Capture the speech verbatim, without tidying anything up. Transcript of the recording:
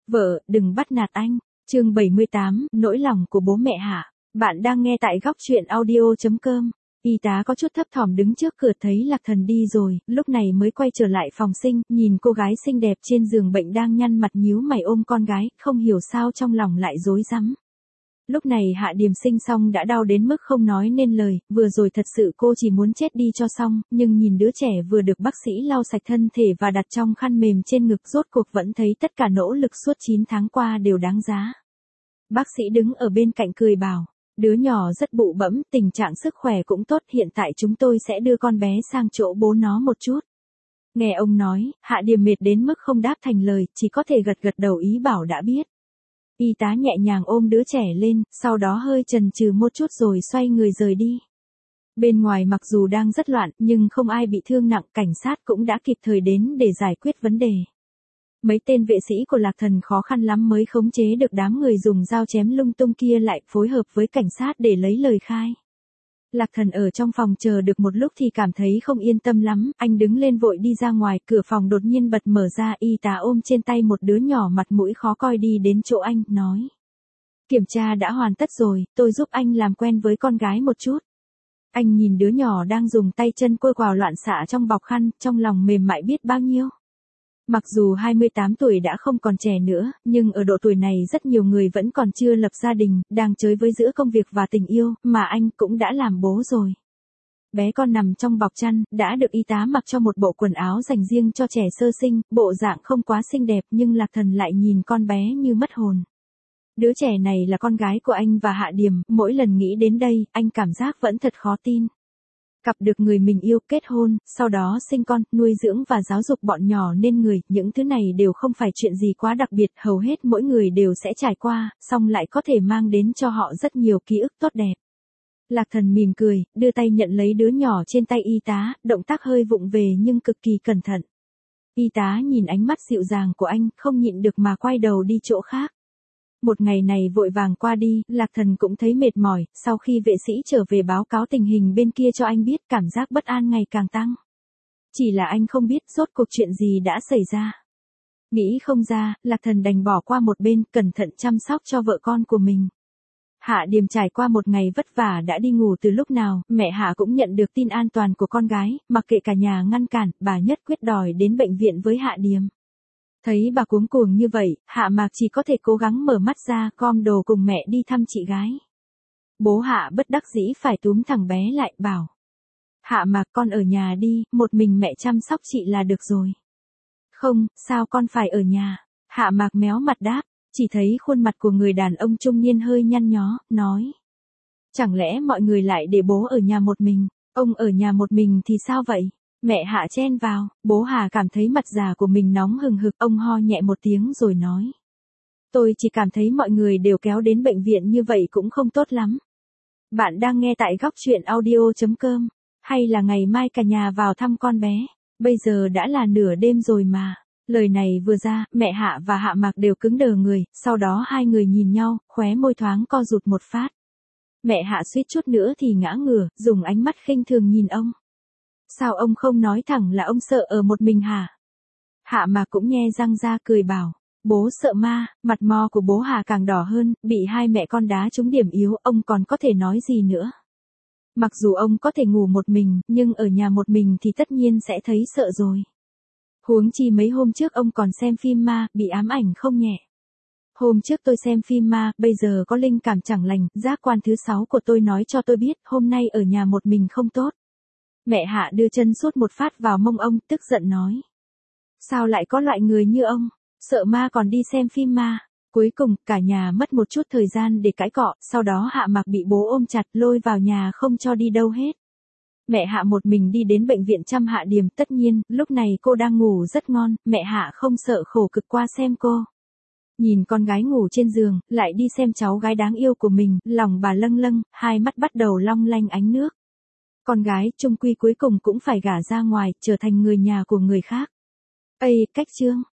Vợ, đừng bắt nạt anh. Chương bảy mươi tám, nỗi lòng của bố mẹ Hạ. Bạn đang nghe tại góc truyện audio chấm com. Y tá có chút thấp thỏm đứng trước cửa thấy Lạc Thần đi rồi, lúc này mới quay trở lại phòng sinh, nhìn cô gái xinh đẹp trên giường bệnh đang nhăn mặt nhíu mày ôm con gái, không hiểu sao trong lòng lại rối rắm. Lúc này Hạ Điềm sinh xong đã đau đến mức không nói nên lời, vừa rồi thật sự cô chỉ muốn chết đi cho xong, nhưng nhìn đứa trẻ vừa được bác sĩ lau sạch thân thể và đặt trong khăn mềm trên ngực rốt cuộc vẫn thấy tất cả nỗ lực suốt chín tháng qua đều đáng giá. Bác sĩ đứng ở bên cạnh cười bảo, đứa nhỏ rất bụ bẫm, tình trạng sức khỏe cũng tốt, hiện tại chúng tôi sẽ đưa con bé sang chỗ bố nó một chút. Nghe ông nói, Hạ Điềm mệt đến mức không đáp thành lời, chỉ có thể gật gật đầu ý bảo đã biết. Y tá nhẹ nhàng ôm đứa trẻ lên, sau đó hơi chần chừ một chút rồi xoay người rời đi. Bên ngoài mặc dù đang rất loạn, nhưng không ai bị thương nặng, cảnh sát cũng đã kịp thời đến để giải quyết vấn đề. Mấy tên vệ sĩ của Lạc Thần khó khăn lắm mới khống chế được đám người dùng dao chém lung tung kia lại phối hợp với cảnh sát để lấy lời khai. Lạc Thần ở trong phòng chờ được một lúc thì cảm thấy không yên tâm lắm, anh đứng lên vội đi ra ngoài, cửa phòng đột nhiên bật mở ra, y tá ôm trên tay một đứa nhỏ mặt mũi khó coi đi đến chỗ anh, nói. Kiểm tra đã hoàn tất rồi, tôi giúp anh làm quen với con gái một chút. Anh nhìn đứa nhỏ đang dùng tay chân côi quào loạn xạ trong bọc khăn, trong lòng mềm mại biết bao nhiêu. Mặc dù hai mươi tám tuổi đã không còn trẻ nữa, nhưng ở độ tuổi này rất nhiều người vẫn còn chưa lập gia đình, đang chơi với giữa công việc và tình yêu, mà anh cũng đã làm bố rồi. Bé con nằm trong bọc chăn, đã được y tá mặc cho một bộ quần áo dành riêng cho trẻ sơ sinh, bộ dạng không quá xinh đẹp nhưng Lạc Thần lại nhìn con bé như mất hồn. Đứa trẻ này là con gái của anh và Hạ Điềm, mỗi lần nghĩ đến đây, anh cảm giác vẫn thật khó tin. Gặp được người mình yêu, kết hôn, sau đó sinh con, nuôi dưỡng và giáo dục bọn nhỏ nên người, những thứ này đều không phải chuyện gì quá đặc biệt, hầu hết mỗi người đều sẽ trải qua, song lại có thể mang đến cho họ rất nhiều ký ức tốt đẹp. Lạc Thần mỉm cười, đưa tay nhận lấy đứa nhỏ trên tay y tá, động tác hơi vụng về nhưng cực kỳ cẩn thận. Y tá nhìn ánh mắt dịu dàng của anh, không nhịn được mà quay đầu đi chỗ khác. Một ngày này vội vàng qua đi, Lạc Thần cũng thấy mệt mỏi, sau khi vệ sĩ trở về báo cáo tình hình bên kia cho anh biết, cảm giác bất an ngày càng tăng. Chỉ là anh không biết rốt cuộc chuyện gì đã xảy ra. Nghĩ không ra, Lạc Thần đành bỏ qua một bên, cẩn thận chăm sóc cho vợ con của mình. Hạ Điềm trải qua một ngày vất vả đã đi ngủ từ lúc nào, mẹ Hạ cũng nhận được tin an toàn của con gái, mặc kệ cả nhà ngăn cản, bà nhất quyết đòi đến bệnh viện với Hạ Điềm. Thấy bà cuống cuồng như vậy, Hạ Mạc chỉ có thể cố gắng mở mắt ra, gom đồ cùng mẹ đi thăm chị gái. Bố Hạ bất đắc dĩ phải túm thằng bé lại, bảo. Hạ Mạc, con ở nhà đi, một mình mẹ chăm sóc chị là được rồi. Không, sao con phải ở nhà? Hạ Mạc méo mặt đáp, chỉ thấy khuôn mặt của người đàn ông trung niên hơi nhăn nhó, nói. Chẳng lẽ mọi người lại để bố ở nhà một mình? Ông ở nhà một mình thì sao vậy? Mẹ Hạ chen vào, bố Hà cảm thấy mặt già của mình nóng hừng hực, ông ho nhẹ một tiếng rồi nói. Tôi chỉ cảm thấy mọi người đều kéo đến bệnh viện như vậy cũng không tốt lắm. Bạn đang nghe tại góc truyện audio chấm com, hay là ngày mai cả nhà vào thăm con bé, bây giờ đã là nửa đêm rồi mà. Lời này vừa ra, mẹ Hạ và Hạ Mạc đều cứng đờ người, sau đó hai người nhìn nhau, khóe môi thoáng co rụt một phát. Mẹ Hạ suýt chút nữa thì ngã ngửa, dùng ánh mắt khinh thường nhìn ông. Sao ông không nói thẳng là ông sợ ở một mình hả? Hạ Mạc cũng nhe răng ra cười bảo, bố sợ ma, mặt mo của bố Hà càng đỏ hơn, bị hai mẹ con đá trúng điểm yếu, ông còn có thể nói gì nữa. Mặc dù ông có thể ngủ một mình, nhưng ở nhà một mình thì tất nhiên sẽ thấy sợ rồi. Huống chi mấy hôm trước ông còn xem phim ma, bị ám ảnh không nhẹ. Hôm trước tôi xem phim ma, bây giờ có linh cảm chẳng lành, giác quan thứ sáu của tôi nói cho tôi biết, hôm nay ở nhà một mình không tốt. Mẹ Hạ đưa chân sút một phát vào mông ông, tức giận nói. Sao lại có loại người như ông, sợ ma còn đi xem phim ma? Cuối cùng, cả nhà mất một chút thời gian để cãi cọ, sau đó Hạ Mạc bị bố ôm chặt lôi vào nhà không cho đi đâu hết. Mẹ Hạ một mình đi đến bệnh viện chăm Hạ Điềm, tất nhiên, lúc này cô đang ngủ rất ngon, mẹ Hạ không sợ khổ cực qua xem cô. Nhìn con gái ngủ trên giường, lại đi xem cháu gái đáng yêu của mình, lòng bà lâng lâng, hai mắt bắt đầu long lanh ánh nước. Con gái chung quy cuối cùng cũng phải gả ra ngoài, trở thành người nhà của người khác. Ây, cách chương.